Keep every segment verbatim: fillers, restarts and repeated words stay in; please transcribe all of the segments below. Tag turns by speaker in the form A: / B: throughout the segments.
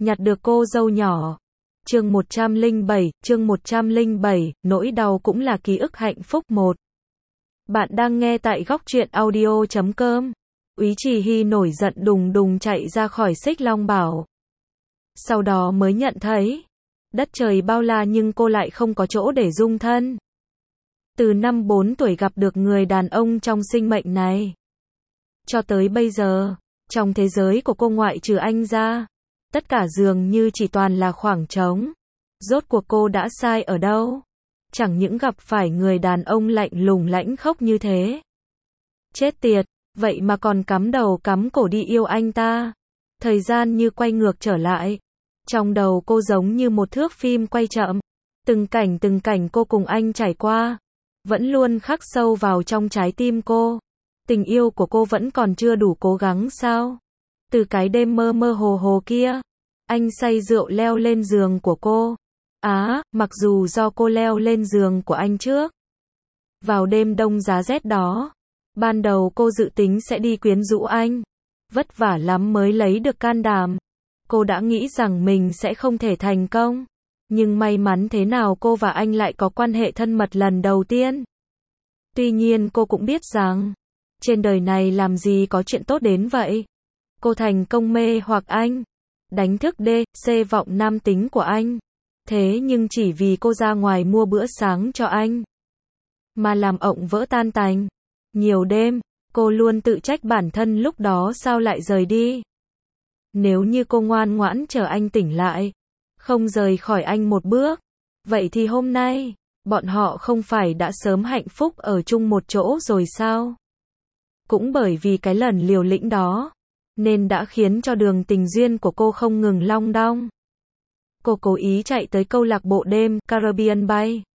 A: nhặt được cô dâu nhỏ. Chương một trăm lẻ bảy, chương một trăm lẻ bảy, nỗi đau cũng là ký ức hạnh phúc một. Bạn đang nghe tại góc truyện audio chấm com. Úy Trì Hy nổi giận đùng đùng chạy ra khỏi Xích Long Bảo. Sau đó mới nhận thấy, đất trời bao la nhưng cô lại không có chỗ để dung thân. Từ năm bốn tuổi gặp được người đàn ông trong sinh mệnh này. Cho tới bây giờ, trong thế giới của cô ngoại trừ anh ra, tất cả dường như chỉ toàn là khoảng trống. Rốt cuộc cô đã sai ở đâu? Chẳng những gặp phải người đàn ông lạnh lùng lãnh khốc như thế. Chết tiệt, vậy mà còn cắm đầu cắm cổ đi yêu anh ta. Thời gian như quay ngược trở lại. Trong đầu cô giống như một thước phim quay chậm. Từng cảnh từng cảnh cô cùng anh trải qua, vẫn luôn khắc sâu vào trong trái tim cô. Tình yêu của cô vẫn còn chưa đủ cố gắng sao? Từ cái đêm mơ mơ hồ hồ kia, anh say rượu leo lên giường của cô. Á, à, mặc dù do cô leo lên giường của anh trước. Vào đêm đông giá rét đó, ban đầu cô dự tính sẽ đi quyến rũ anh. Vất vả lắm mới lấy được can đảm. Cô đã nghĩ rằng mình sẽ không thể thành công. Nhưng may mắn thế nào cô và anh lại có quan hệ thân mật lần đầu tiên. Tuy nhiên cô cũng biết rằng, trên đời này làm gì có chuyện tốt đến vậy. Cô thành công mê hoặc anh, đánh thức đê xê vọng nam tính của anh. Thế nhưng chỉ vì cô ra ngoài mua bữa sáng cho anh, mà làm ộng vỡ tan tành. Nhiều đêm, cô luôn tự trách bản thân lúc đó sao lại rời đi. Nếu như cô ngoan ngoãn chờ anh tỉnh lại, không rời khỏi anh một bước, vậy thì hôm nay, bọn họ không phải đã sớm hạnh phúc ở chung một chỗ rồi sao? Cũng bởi vì cái lần liều lĩnh đó, nên đã khiến cho đường tình duyên của cô không ngừng long đong. Cô cố ý chạy tới câu lạc bộ đêm Caribbean Bay.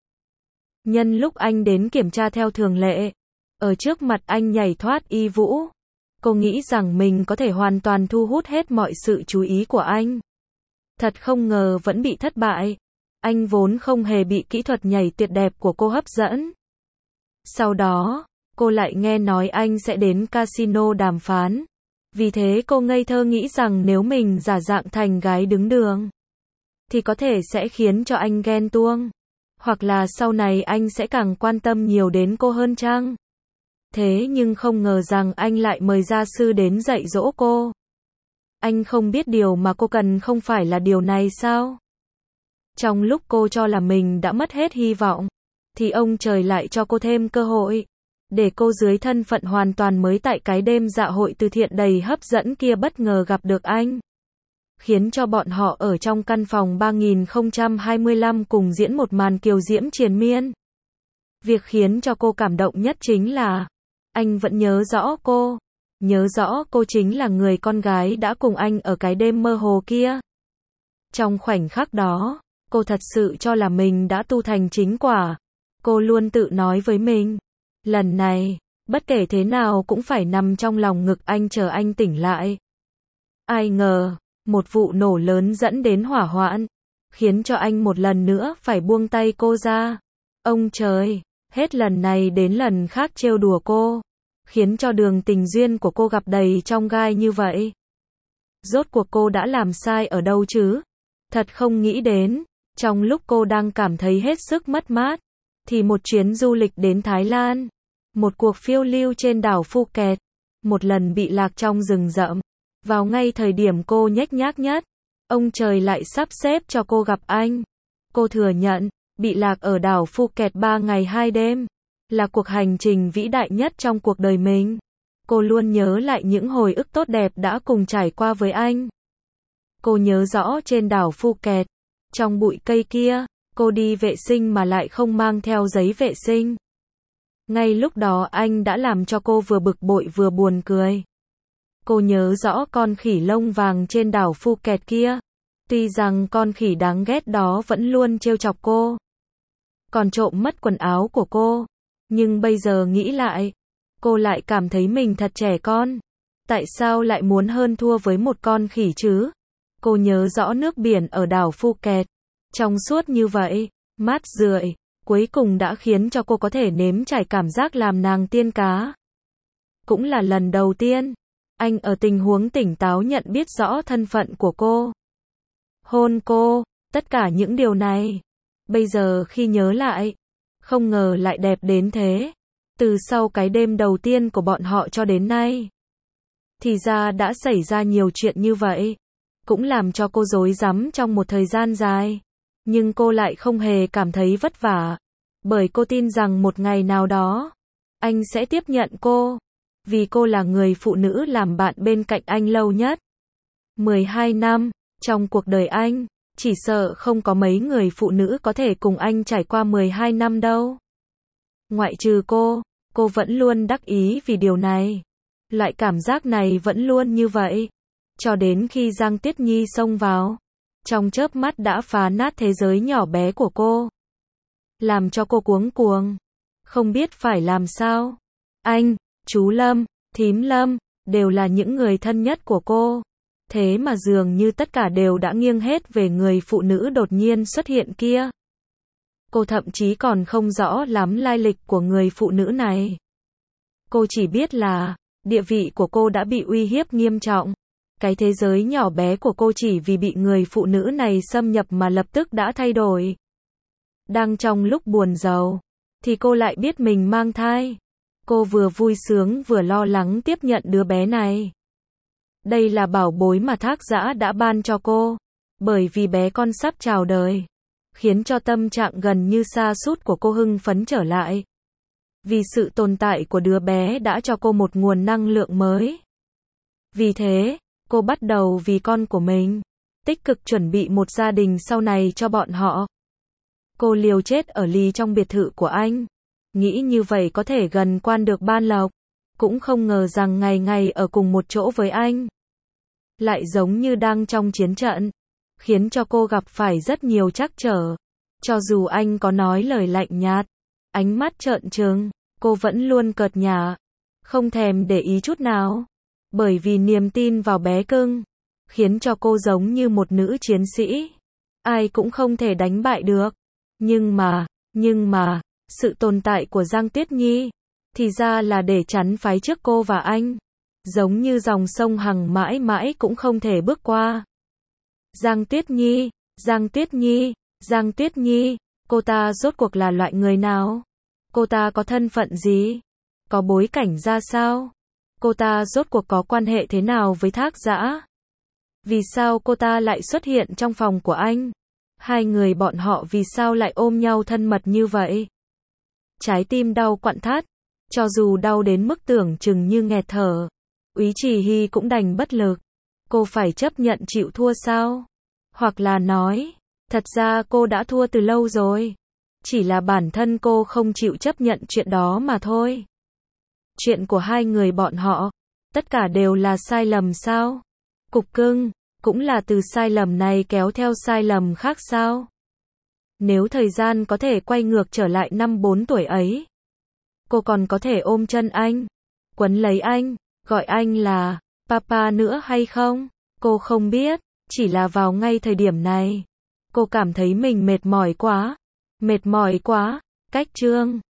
A: Nhân lúc anh đến kiểm tra theo thường lệ, ở trước mặt anh nhảy thoát y vũ. Cô nghĩ rằng mình có thể hoàn toàn thu hút hết mọi sự chú ý của anh. Thật không ngờ vẫn bị thất bại. Anh vốn không hề bị kỹ thuật nhảy tuyệt đẹp của cô hấp dẫn. Sau đó, cô lại nghe nói anh sẽ đến casino đàm phán. Vì thế cô ngây thơ nghĩ rằng nếu mình giả dạng thành gái đứng đường, thì có thể sẽ khiến cho anh ghen tuông. Hoặc là sau này anh sẽ càng quan tâm nhiều đến cô hơn chăng? Thế nhưng không ngờ rằng anh lại mời gia sư đến dạy dỗ cô. Anh không biết điều mà cô cần không phải là điều này sao? Trong lúc cô cho là mình đã mất hết hy vọng, thì ông trời lại cho cô thêm cơ hội. Để cô dưới thân phận hoàn toàn mới tại cái đêm dạ hội từ thiện đầy hấp dẫn kia bất ngờ gặp được anh. Khiến cho bọn họ ở trong căn phòng ba nghìn không trăm hai mươi lăm cùng diễn một màn kiều diễm triền miên. Việc khiến cho cô cảm động nhất chính là, anh vẫn nhớ rõ cô. Nhớ rõ cô chính là người con gái đã cùng anh ở cái đêm mơ hồ kia. Trong khoảnh khắc đó, cô thật sự cho là mình đã tu thành chính quả. Cô luôn tự nói với mình, lần này, bất kể thế nào cũng phải nằm trong lòng ngực anh chờ anh tỉnh lại. Ai ngờ, một vụ nổ lớn dẫn đến hỏa hoạn, khiến cho anh một lần nữa phải buông tay cô ra. Ông trời, hết lần này đến lần khác trêu đùa cô, khiến cho đường tình duyên của cô gặp đầy trong gai như vậy. Rốt cuộc cô đã làm sai ở đâu chứ? Thật không nghĩ đến, trong lúc cô đang cảm thấy hết sức mất mát, thì một chuyến du lịch đến Thái Lan, một cuộc phiêu lưu trên đảo Phuket, một lần bị lạc trong rừng rậm, vào ngay thời điểm cô nhếch nhác nhất, ông trời lại sắp xếp cho cô gặp anh. Cô thừa nhận, bị lạc ở đảo Phuket ba ngày hai đêm, là cuộc hành trình vĩ đại nhất trong cuộc đời mình. Cô luôn nhớ lại những hồi ức tốt đẹp đã cùng trải qua với anh. Cô nhớ rõ trên đảo Phuket, trong bụi cây kia, cô đi vệ sinh mà lại không mang theo giấy vệ sinh. Ngay lúc đó anh đã làm cho cô vừa bực bội vừa buồn cười. Cô nhớ rõ con khỉ lông vàng trên đảo Phuket kia. Tuy rằng con khỉ đáng ghét đó vẫn luôn trêu chọc cô, còn trộm mất quần áo của cô. Nhưng bây giờ nghĩ lại, cô lại cảm thấy mình thật trẻ con. Tại sao lại muốn hơn thua với một con khỉ chứ? Cô nhớ rõ nước biển ở đảo Phuket, trong suốt như vậy, mát rượi, cuối cùng đã khiến cho cô có thể nếm trải cảm giác làm nàng tiên cá. Cũng là lần đầu tiên, anh ở tình huống tỉnh táo nhận biết rõ thân phận của cô. hôn cô, tất cả những điều này. Bây giờ khi nhớ lại, không ngờ lại đẹp đến thế. Từ sau cái đêm đầu tiên của bọn họ cho đến nay, thì ra đã xảy ra nhiều chuyện như vậy. Cũng làm cho cô rối rắm trong một thời gian dài. Nhưng cô lại không hề cảm thấy vất vả. Bởi cô tin rằng một ngày nào đó, anh sẽ tiếp nhận cô. Vì cô là người phụ nữ làm bạn bên cạnh anh lâu nhất. mười hai năm, trong cuộc đời anh, chỉ sợ không có mấy người phụ nữ có thể cùng anh trải qua mười hai năm đâu. Ngoại trừ cô, cô vẫn luôn đắc ý vì điều này. Loại cảm giác này vẫn luôn như vậy. Cho đến khi Giang Tiết Nhi xông vào, trong chớp mắt đã phá nát thế giới nhỏ bé của cô. Làm cho cô cuống cuồng, không biết phải làm sao. Anh, chú Lâm, thím Lâm, đều là những người thân nhất của cô. Thế mà dường như tất cả đều đã nghiêng hết về người phụ nữ đột nhiên xuất hiện kia. Cô thậm chí còn không rõ lắm lai lịch của người phụ nữ này. Cô chỉ biết là, địa vị của cô đã bị uy hiếp nghiêm trọng. Cái thế giới nhỏ bé của cô chỉ vì bị người phụ nữ này xâm nhập mà lập tức đã thay đổi. Đang trong lúc buồn rầu, thì cô lại biết mình mang thai. Cô vừa vui sướng vừa lo lắng tiếp nhận đứa bé này. Đây là bảo bối mà Thác Dã đã ban cho cô. Bởi vì bé con sắp chào đời, khiến cho tâm trạng gần như sa sút của cô hưng phấn trở lại. Vì sự tồn tại của đứa bé đã cho cô một nguồn năng lượng mới. Vì thế, cô bắt đầu vì con của mình, tích cực chuẩn bị một gia đình sau này cho bọn họ. Cô liều chết ở ly trong biệt thự của anh. Nghĩ như vậy có thể gần quan được ban lộc. Cũng không ngờ rằng ngày ngày ở cùng một chỗ với anh, lại giống như đang trong chiến trận. Khiến cho cô gặp phải rất nhiều trắc trở. Cho dù anh có nói lời lạnh nhạt, ánh mắt trợn trừng, cô vẫn luôn cợt nhả, không thèm để ý chút nào. Bởi vì niềm tin vào bé cưng, khiến cho cô giống như một nữ chiến sĩ. Ai cũng không thể đánh bại được. Nhưng mà, nhưng mà, sự tồn tại của Giang Tuyết Nhi, thì ra là để chắn phái trước cô và anh. Giống như dòng sông Hằng mãi mãi cũng không thể bước qua. Giang Tuyết Nhi, Giang Tuyết Nhi, Giang Tuyết Nhi, cô ta rốt cuộc là loại người nào? Cô ta có thân phận gì? Có bối cảnh ra sao? Cô ta rốt cuộc có quan hệ thế nào với Thác Dã? Vì sao cô ta lại xuất hiện trong phòng của anh? Hai người bọn họ vì sao lại ôm nhau thân mật như vậy? Trái tim đau quặn thắt, cho dù đau đến mức tưởng chừng như nghẹt thở. Úy Chỉ Hy cũng đành bất lực. Cô phải chấp nhận chịu thua sao? Hoặc là nói, thật ra cô đã thua từ lâu rồi. Chỉ là bản thân cô không chịu chấp nhận chuyện đó mà thôi. Chuyện của hai người bọn họ, tất cả đều là sai lầm sao? Cục cưng, cũng là từ sai lầm này kéo theo sai lầm khác sao? Nếu thời gian có thể quay ngược trở lại năm bốn tuổi ấy, cô còn có thể ôm chân anh, quấn lấy anh, gọi anh là Papa nữa hay không? Cô không biết, chỉ là vào ngay thời điểm này, cô cảm thấy mình mệt mỏi quá, mệt mỏi quá, cách chương.